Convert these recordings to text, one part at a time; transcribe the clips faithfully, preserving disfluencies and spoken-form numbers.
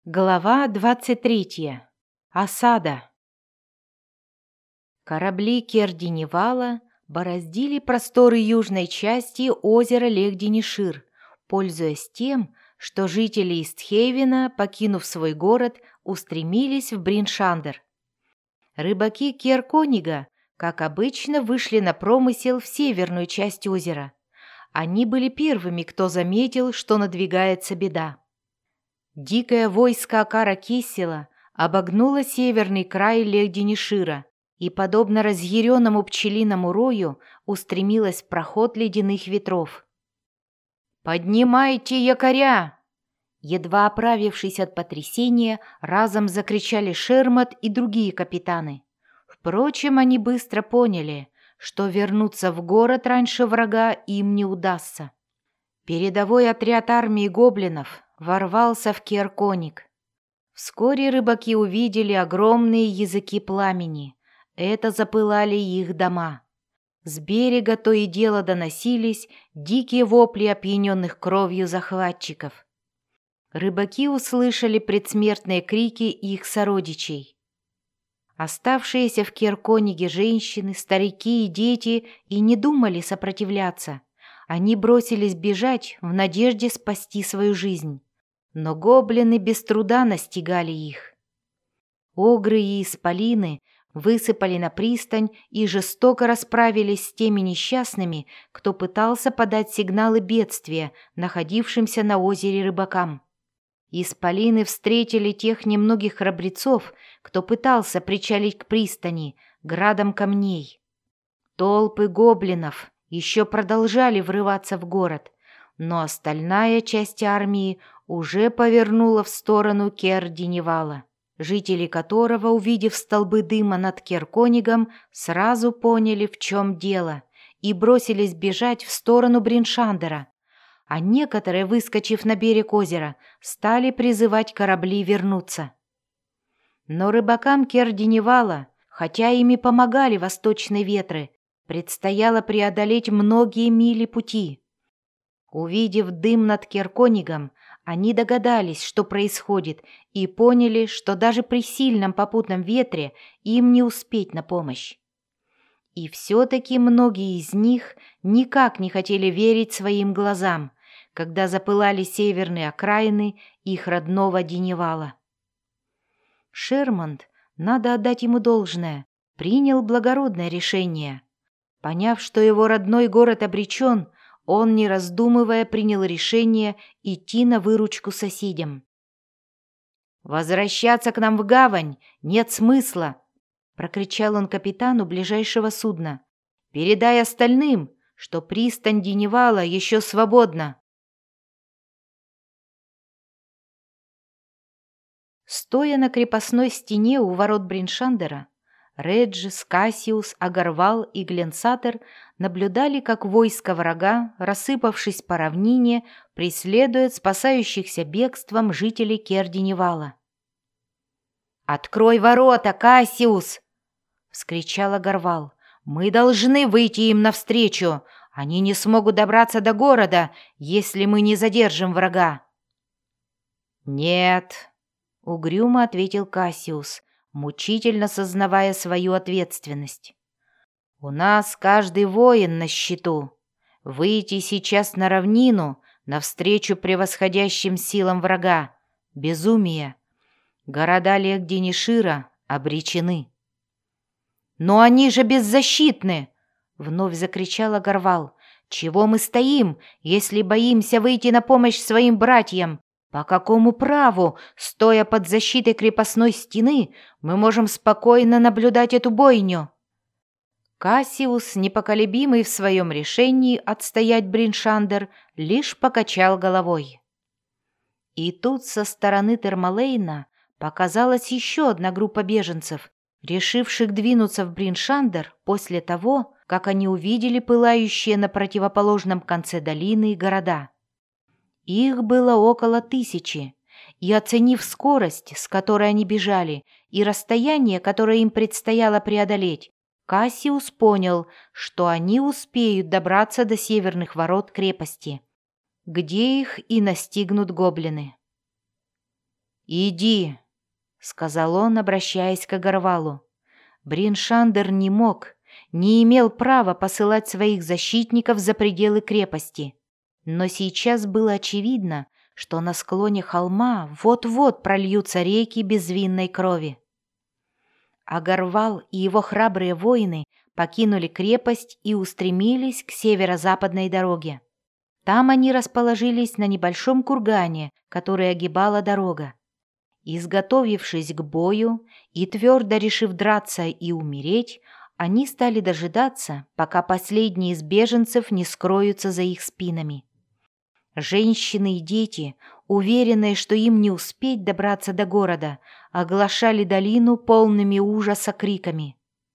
Глава двадцать третья. Осада. Корабли Керди-Невала бороздили просторы южной части озера Лехденишир, пользуясь тем, что жители Истхейвена, покинув свой город, устремились в Бриншандер. Рыбаки Керконига, как обычно, вышли на промысел в северную часть озера. Они были первыми, кто заметил, что надвигается беда. Дикое войско Акара Кисела обогнуло северный край Лехденишира и, подобно разъяренному пчелиному рою, устремилось в проход ледяных ветров. «Поднимайте якоря!» Едва оправившись от потрясения, разом закричали Шермат и другие капитаны. Впрочем, они быстро поняли, что вернуться в город раньше врага им не удастся. Передовой отряд армии гоблинов ворвался в Керконик. Вскоре рыбаки увидели огромные языки пламени. Это запылали их дома. С берега то и дело доносились дикие вопли опьяненных кровью захватчиков. Рыбаки услышали предсмертные крики их сородичей. Оставшиеся в Керкониге женщины, старики и дети и не думали сопротивляться. Они бросились бежать в надежде спасти свою жизнь. Но гоблины без труда настигали их. Огры и исполины высыпали на пристань и жестоко расправились с теми несчастными, кто пытался подать сигналы бедствия находившимся на озере рыбакам. Исполины встретили тех немногих храбрецов, кто пытался причалить к пристани, градом камней. Толпы гоблинов еще продолжали врываться в город, но остальная часть армии уже повернула в сторону Керди-Невала, жители которого, увидев столбы дыма над Керконигом, сразу поняли, в чем дело, и бросились бежать в сторону Бриншандера, а некоторые, выскочив на берег озера, стали призывать корабли вернуться. Но рыбакам Керди-Невала, хотя ими помогали восточные ветры, предстояло преодолеть многие мили пути. Увидев дым над Керконигом, они догадались, что происходит, и поняли, что даже при сильном попутном ветре им не успеть на помощь. И все-таки многие из них никак не хотели верить своим глазам, когда запылали северные окраины их родного Деневала. Шерманд, надо отдать ему должное, принял благородное решение. Поняв, что его родной город обречен, он, не раздумывая, принял решение идти на выручку соседям. «Возвращаться к нам в гавань нет смысла!» — прокричал он капитану ближайшего судна. «Передай остальным, что пристань Деневала еще свободна!» Стоя на крепостной стене у ворот Бриншандера, Реджис, Кассиус, Агарвал и Гленсатер наблюдали, как войско врага, рассыпавшись по равнине, преследует спасающихся бегством жителей Керди-Невала. «Открой ворота, Кассиус!» — вскричал Агарвал. «Мы должны выйти им навстречу. Они не смогут добраться до города, если мы не задержим врага». «Нет», — угрюмо ответил Кассиус, мучительно сознавая свою ответственность. «У нас каждый воин на счету. Выйти сейчас на равнину навстречу превосходящим силам врага — безумие. Города Лехденишира обречены». «Но они же беззащитны!» — вновь закричал Агарвал. «Чего мы стоим, если боимся выйти на помощь своим братьям? По какому праву, стоя под защитой крепостной стены, мы можем спокойно наблюдать эту бойню?» Кассиус, непоколебимый в своем решении отстоять Бриншандер, лишь покачал головой. И тут со стороны Термалейна показалась еще одна группа беженцев, решивших двинуться в Бриншандер после того, как они увидели пылающие на противоположном конце долины города. Их было около тысячи, и, оценив скорость, с которой они бежали, и расстояние, которое им предстояло преодолеть, Кассиус понял, что они успеют добраться до северных ворот крепости, где их и настигнут гоблины. «Иди», — сказал он, обращаясь к Агарвалу. Бриншандер не мог, не имел права посылать своих защитников за пределы крепости. Но сейчас было очевидно, что на склоне холма вот-вот прольются реки безвинной крови. Агарвал и его храбрые воины покинули крепость и устремились к северо-западной дороге. Там они расположились на небольшом кургане, который огибала дорога. Изготовившись к бою и твердо решив драться и умереть, они стали дожидаться, пока последние из беженцев не скроются за их спинами. Женщины и дети, уверенные, что им не успеть добраться до города, оглашали долину полными ужаса криками.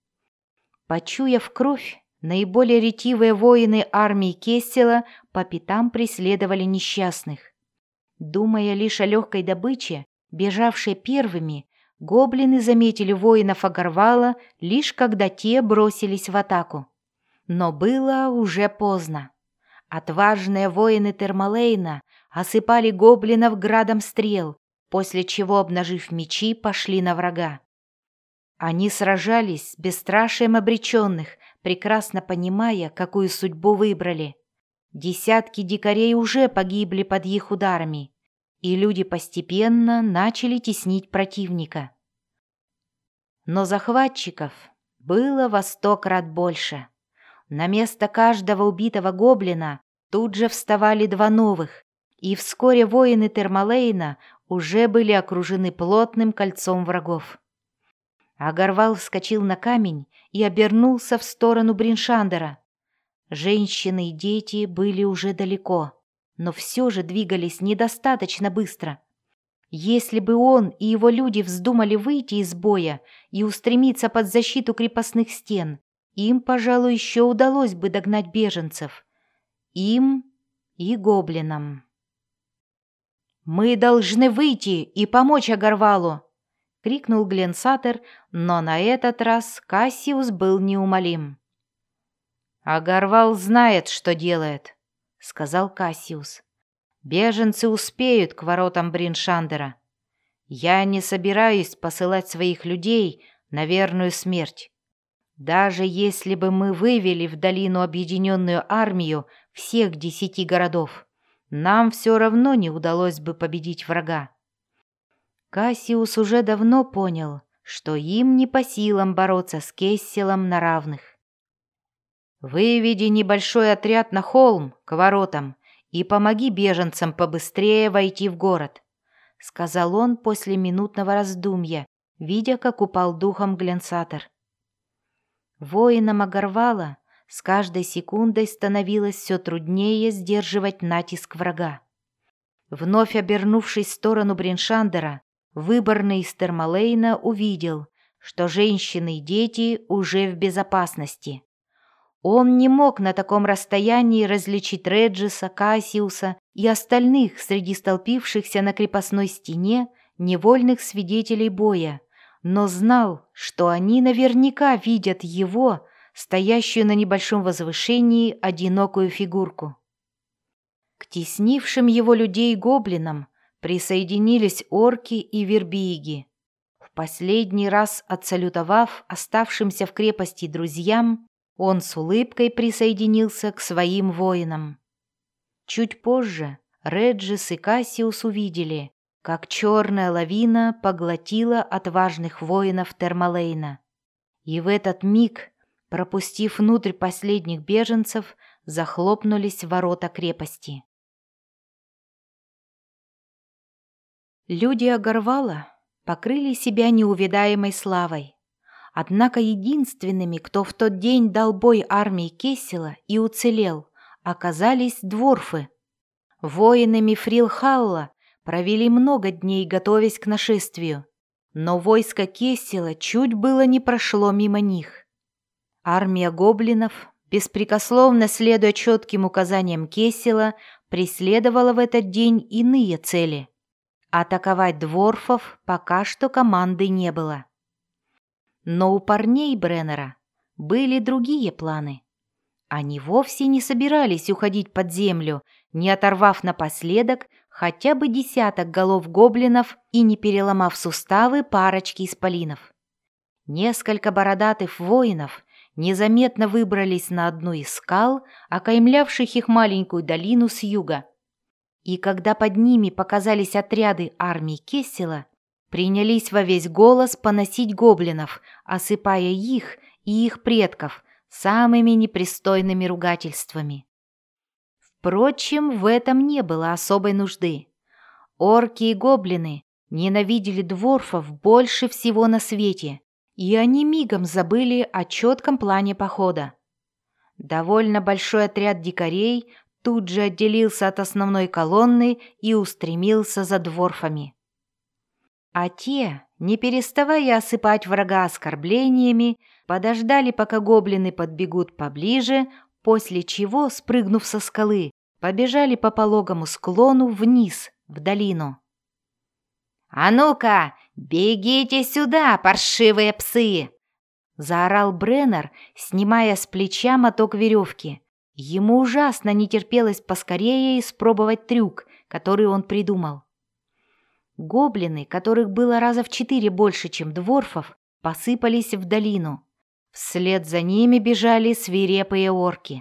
Почуяв кровь, наиболее ретивые воины армии Кессела по пятам преследовали несчастных. Думая лишь о легкой добыче, бежавшие первыми, гоблины заметили воинов Агарвала лишь когда те бросились в атаку. Но было уже поздно. Отважные воины Термалейна осыпали гоблинов градом стрел, после чего, обнажив мечи, пошли на врага. Они сражались с бесстрашием обреченных, прекрасно понимая, какую судьбу выбрали. Десятки дикарей уже погибли под их ударами, и люди постепенно начали теснить противника. Но захватчиков было во сто крат больше. На место каждого убитого гоблина тут же вставали два новых, и вскоре воины Термалейна уже были окружены плотным кольцом врагов. Агарвал вскочил на камень и обернулся в сторону Бриншандера. Женщины и дети были уже далеко, но все же двигались недостаточно быстро. Если бы он и его люди вздумали выйти из боя и устремиться под защиту крепостных стен, им, пожалуй, еще удалось бы догнать беженцев. Им и гоблинам. «Мы должны выйти и помочь Агарвалу!» — крикнул Гленсатер, но на этот раз Кассиус был неумолим. «Агарвал знает, что делает», — сказал Кассиус. «Беженцы успеют к воротам Бриншандера. Я не собираюсь посылать своих людей на верную смерть. Даже если бы мы вывели в долину объединенную армию всех десяти городов, нам все равно не удалось бы победить врага». Кассиус уже давно понял, что им не по силам бороться с Кесселом на равных. «Выведи небольшой отряд на холм, к воротам, и помоги беженцам побыстрее войти в город», — сказал он после минутного раздумья, видя, как упал духом Гленсатер. Воинам Агарвала с каждой секундой становилось все труднее сдерживать натиск врага. Вновь обернувшись в сторону Бриншандера, выборный из Термалейна увидел, что женщины и дети уже в безопасности. Он не мог на таком расстоянии различить Реджиса, Кассиуса и остальных среди столпившихся на крепостной стене невольных свидетелей боя, но знал, что они наверняка видят его, стоящую на небольшом возвышении, одинокую фигурку. К теснившим его людей гоблинам присоединились орки и вербиги. В последний раз отсалютовав оставшимся в крепости друзьям, он с улыбкой присоединился к своим воинам. Чуть позже Реджис и Кассиус увидели, как черная лавина поглотила отважных воинов Термалейна. И в этот миг, пропустив внутрь последних беженцев, захлопнулись ворота крепости. Люди Агарвала покрыли себя неувидаемой славой. Однако единственными, кто в тот день дал бой армии Кессела и уцелел, оказались дворфы. Воины Мифрилхалла провели много дней, готовясь к нашествию, но войско Кессела чуть было не прошло мимо них. Армия гоблинов, беспрекословно следуя четким указаниям Кессела, преследовала в этот день иные цели. Атаковать дворфов пока что команды не было. Но у парней Бреннера были другие планы. Они вовсе не собирались уходить под землю, не оторвав напоследок хотя бы десяток голов гоблинов и не переломав суставы парочки исполинов. Несколько бородатых воинов незаметно выбрались на одну из скал, окаймлявших их маленькую долину с юга. И когда под ними показались отряды армии Кессела, принялись во весь голос поносить гоблинов, осыпая их и их предков самыми непристойными ругательствами. Впрочем, в этом не было особой нужды. Орки и гоблины ненавидели дворфов больше всего на свете, и они мигом забыли о четком плане похода. Довольно большой отряд дикарей тут же отделился от основной колонны и устремился за дворфами. А те, не переставая осыпать врага оскорблениями, подождали, пока гоблины подбегут поближе, после чего, спрыгнув со скалы, побежали по пологому склону вниз, в долину. «А ну-ка, бегите сюда, паршивые псы!» — заорал Бреннер, снимая с плеча моток веревки. Ему ужасно не терпелось поскорее испробовать трюк, который он придумал. Гоблины, которых было раза в четыре больше, чем дворфов, посыпались в долину. Вслед за ними бежали свирепые орки.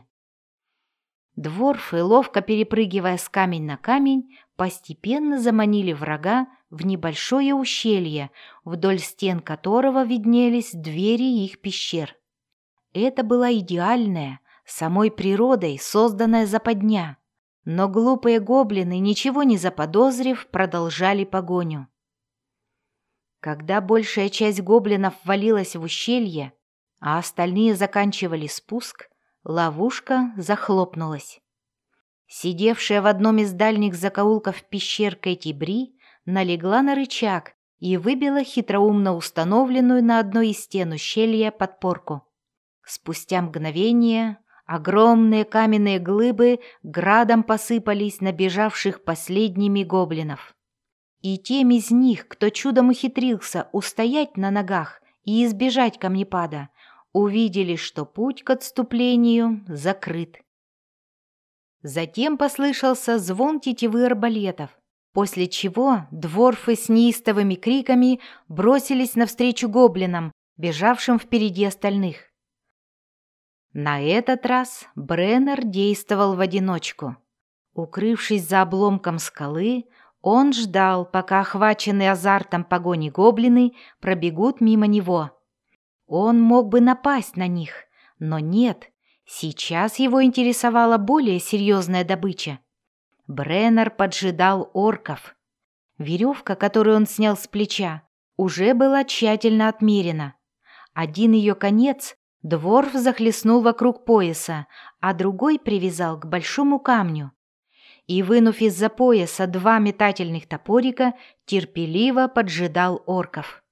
Дворфы, ловко перепрыгивая с камень на камень, постепенно заманили врага в небольшое ущелье, вдоль стен которого виднелись двери их пещер. Это была идеальная, самой природой созданная западня, но глупые гоблины, ничего не заподозрив, продолжали погоню. Когда большая часть гоблинов ввалилась в ущелье, а остальные заканчивали спуск, ловушка захлопнулась. Сидевшая в одном из дальних закоулков пещер Кэти Бри налегла на рычаг и выбила хитроумно установленную на одной из стен ущелья подпорку. Спустя мгновение огромные каменные глыбы градом посыпались на бежавших последними гоблинов. И тем из них, кто чудом ухитрился устоять на ногах и избежать камнепада, увидели, что путь к отступлению закрыт. Затем послышался звон тетивы арбалетов, после чего дворфы с неистовыми криками бросились навстречу гоблинам, бежавшим впереди остальных. На этот раз Бреннер действовал в одиночку. Укрывшись за обломком скалы, он ждал, пока охваченные азартом погони гоблины пробегут мимо него. Он мог бы напасть на них, но нет, сейчас его интересовала более серьезная добыча. Бреннер поджидал орков. Веревка, которую он снял с плеча, уже была тщательно отмерена. Один ее конец дворф захлестнул вокруг пояса, а другой привязал к большому камню. И, вынув из-за пояса два метательных топорика, терпеливо поджидал орков.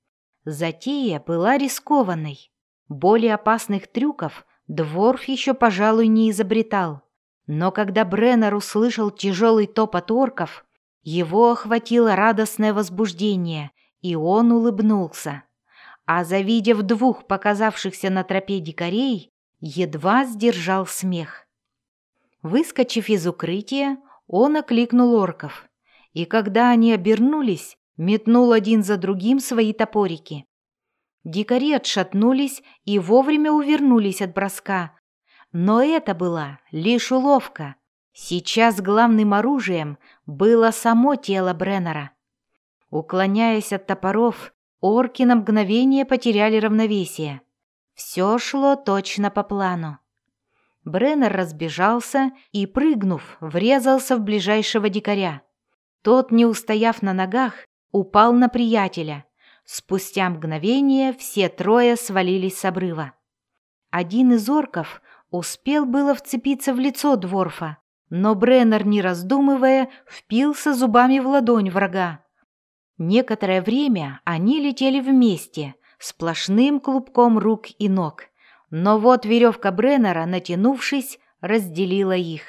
Затея была рискованной. Более опасных трюков дворф еще, пожалуй, не изобретал. Но когда Бреннер услышал тяжелый топот орков, его охватило радостное возбуждение, и он улыбнулся. А завидев двух показавшихся на тропе дикарей, едва сдержал смех. Выскочив из укрытия, он окликнул орков, и когда они обернулись, метнул один за другим свои топорики. Дикари отшатнулись и вовремя увернулись от броска, но это была лишь уловка. Сейчас главным оружием было само тело Бреннера. Уклоняясь от топоров, орки на мгновение потеряли равновесие. Все шло точно по плану. Бреннер разбежался и, прыгнув, врезался в ближайшего дикаря. Тот, не устояв на ногах, упал на приятеля. Спустя мгновение все трое свалились с обрыва. Один из орков успел было вцепиться в лицо дворфа, но Бреннер, не раздумывая, впился зубами в ладонь врага. Некоторое время они летели вместе, сплошным клубком рук и ног, но вот веревка Бреннера, натянувшись, разделила их.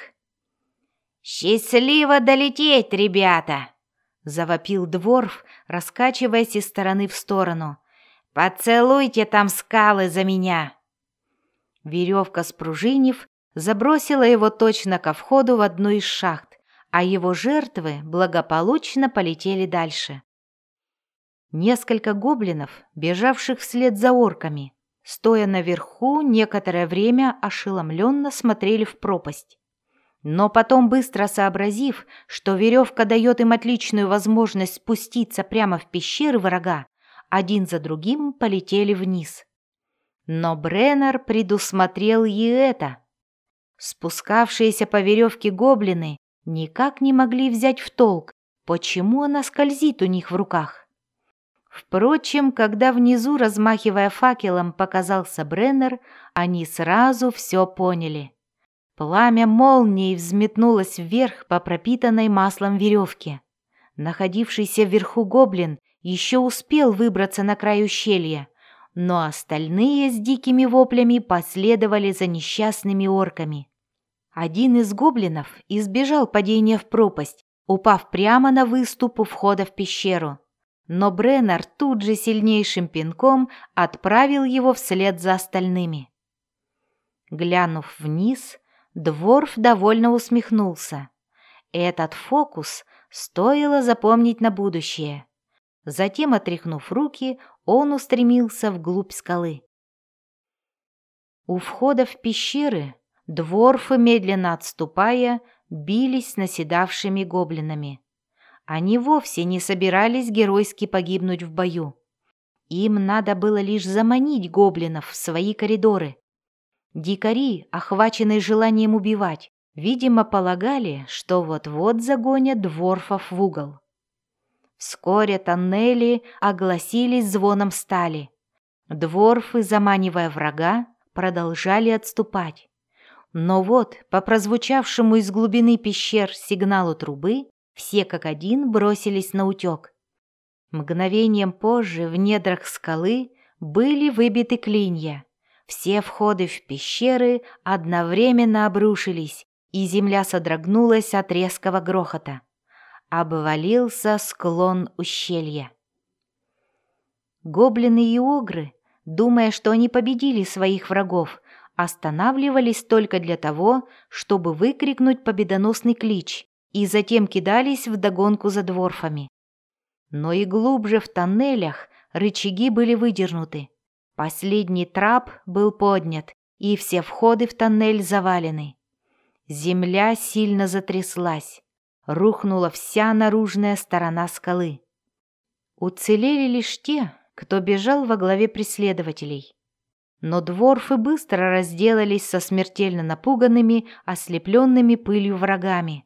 «Счастливо долететь, ребята!» — завопил дворф, раскачиваясь из стороны в сторону. «Поцелуйте там скалы за меня!» Веревка, спружинив, забросила его точно ко входу в одну из шахт, а его жертвы благополучно полетели дальше. Несколько гоблинов, бежавших вслед за орками, стоя наверху, некоторое время ошеломленно смотрели в пропасть. Но потом, быстро сообразив, что веревка дает им отличную возможность спуститься прямо в пещеры врага, один за другим полетели вниз. Но Бреннер предусмотрел и это. Спускавшиеся по веревке гоблины никак не могли взять в толк, почему она скользит у них в руках. Впрочем, когда внизу, размахивая факелом, показался Бреннер, они сразу все поняли. Пламя молнией взметнулось вверх по пропитанной маслом веревке. Находившийся вверху гоблин еще успел выбраться на край ущелья, но остальные с дикими воплями последовали за несчастными орками. Один из гоблинов избежал падения в пропасть, упав прямо на выступ у входа в пещеру. Но Бреннер тут же сильнейшим пинком отправил его вслед за остальными. Глянув вниз, Дворф довольно усмехнулся. Этот фокус стоило запомнить на будущее. Затем, отряхнув руки, он устремился вглубь скалы. У входа в пещеры дворфы, медленно отступая, бились с наседавшими гоблинами. Они вовсе не собирались геройски погибнуть в бою. Им надо было лишь заманить гоблинов в свои коридоры. Дикари, охваченные желанием убивать, видимо, полагали, что вот-вот загонят дворфов в угол. Вскоре тоннели огласились звоном стали. Дворфы, заманивая врага, продолжали отступать. Но вот, по прозвучавшему из глубины пещер сигналу трубы, все как один бросились на утек. Мгновением позже в недрах скалы были выбиты клинья. Все входы в пещеры одновременно обрушились, и земля содрогнулась от резкого грохота. Обвалился склон ущелья. Гоблины и огры, думая, что они победили своих врагов, останавливались только для того, чтобы выкрикнуть победоносный клич, и затем кидались вдогонку за дворфами. Но и глубже в тоннелях рычаги были выдернуты. Последний трап был поднят, и все входы в тоннель завалены. Земля сильно затряслась. Рухнула вся наружная сторона скалы. Уцелели лишь те, кто бежал во главе преследователей. Но дворфы быстро разделались со смертельно напуганными, ослепленными пылью врагами.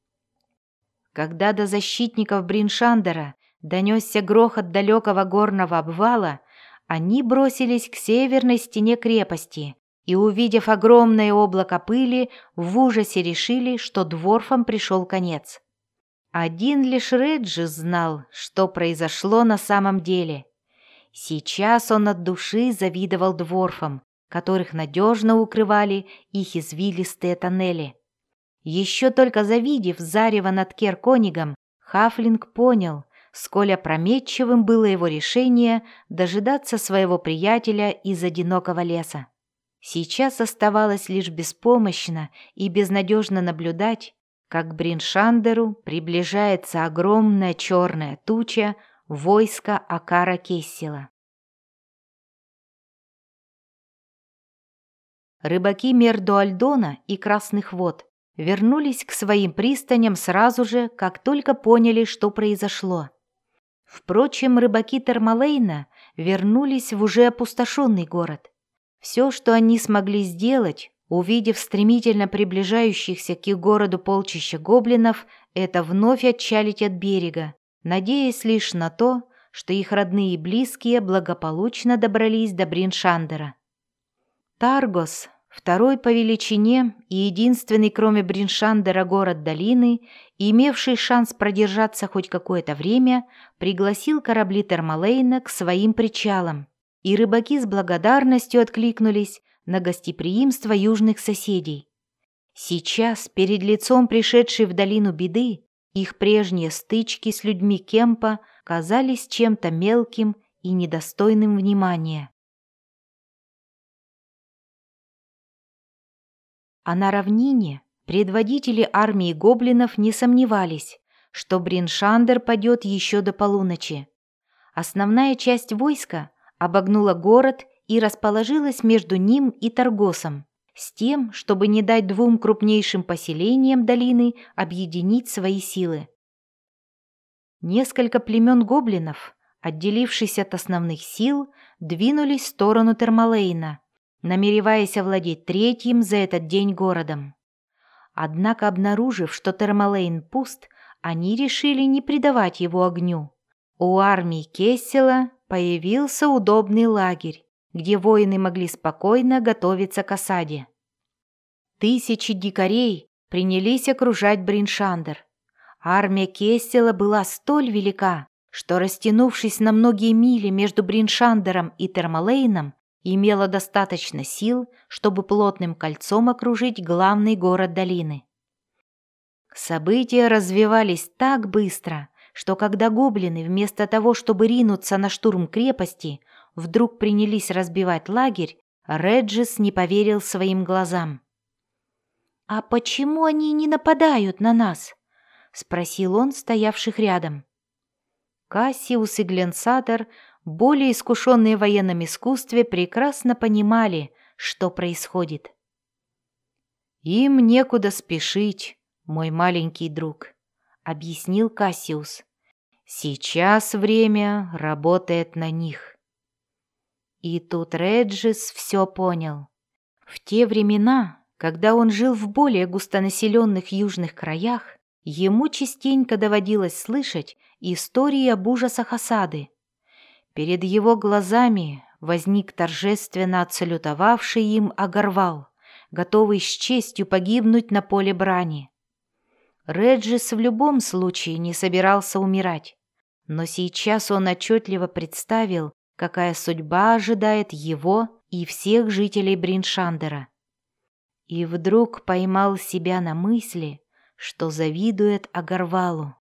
Когда до защитников Бриншандера донесся грохот далекого горного обвала, они бросились к северной стене крепости и, увидев огромное облако пыли, в ужасе решили, что дворфам пришел конец. Один лишь Реджи знал, что произошло на самом деле. Сейчас он от души завидовал дворфам, которых надежно укрывали их извилистые тоннели. Еще только завидев зарево над Керконигом, Хафлинг понял, сколь опрометчивым было его решение дожидаться своего приятеля из одинокого леса. Сейчас оставалось лишь беспомощно и безнадежно наблюдать, как к Бриншандеру приближается огромная черная туча войска Акара Кессела. Рыбаки Мердуальдона и Красных вод вернулись к своим пристаням сразу же, как только поняли, что произошло. Впрочем, рыбаки Термалейна вернулись в уже опустошенный город. Все, что они смогли сделать, увидев стремительно приближающихся к их городу полчища гоблинов, это вновь отчалить от берега, надеясь лишь на то, что их родные и близкие благополучно добрались до Бриншандера. Таргос, второй по величине и единственный, кроме Бриншандера, город долины, имевший шанс продержаться хоть какое-то время, пригласил корабли Термалейна к своим причалам, и рыбаки с благодарностью откликнулись на гостеприимство южных соседей. Сейчас, перед лицом пришедшей в долину беды, их прежние стычки с людьми Кемпа казались чем-то мелким и недостойным внимания. А на равнине, Предводители армии гоблинов не сомневались, что Бриншандер падет еще до полуночи. Основная часть войска обогнула город и расположилась между ним и Таргосом, с тем, чтобы не дать двум крупнейшим поселениям долины объединить свои силы. Несколько племен гоблинов, отделившись от основных сил, двинулись в сторону Термалейна, намереваясь овладеть третьим за этот день городом. Однако, обнаружив, что Термалейн пуст, они решили не придавать его огню. У армии Кессела появился удобный лагерь, где воины могли спокойно готовиться к осаде. Тысячи дикарей принялись окружать Бриншандер. Армия Кессела была столь велика, что, растянувшись на многие мили между Бриншандером и Термалейном, имела достаточно сил, чтобы плотным кольцом окружить главный город долины. События развивались так быстро, что когда гоблины вместо того, чтобы ринуться на штурм крепости, вдруг принялись разбивать лагерь, Реджис не поверил своим глазам. «А почему они не нападают на нас?» — спросил он стоявших рядом. Кассиус и Гленсатор, более искушенные в военном искусстве, прекрасно понимали, что происходит. «Им некуда спешить, мой маленький друг», — объяснил Кассиус. «Сейчас время работает на них». И тут Реджис все понял. В те времена, когда он жил в более густонаселенных южных краях, ему частенько доводилось слышать истории об ужасах осады. Перед его глазами возник торжественно отсалютовавший им Агарвал, готовый с честью погибнуть на поле брани. Реджис в любом случае не собирался умирать, но сейчас он отчетливо представил, какая судьба ожидает его и всех жителей Бриншандера. И вдруг поймал себя на мысли, что завидует Агарвалу.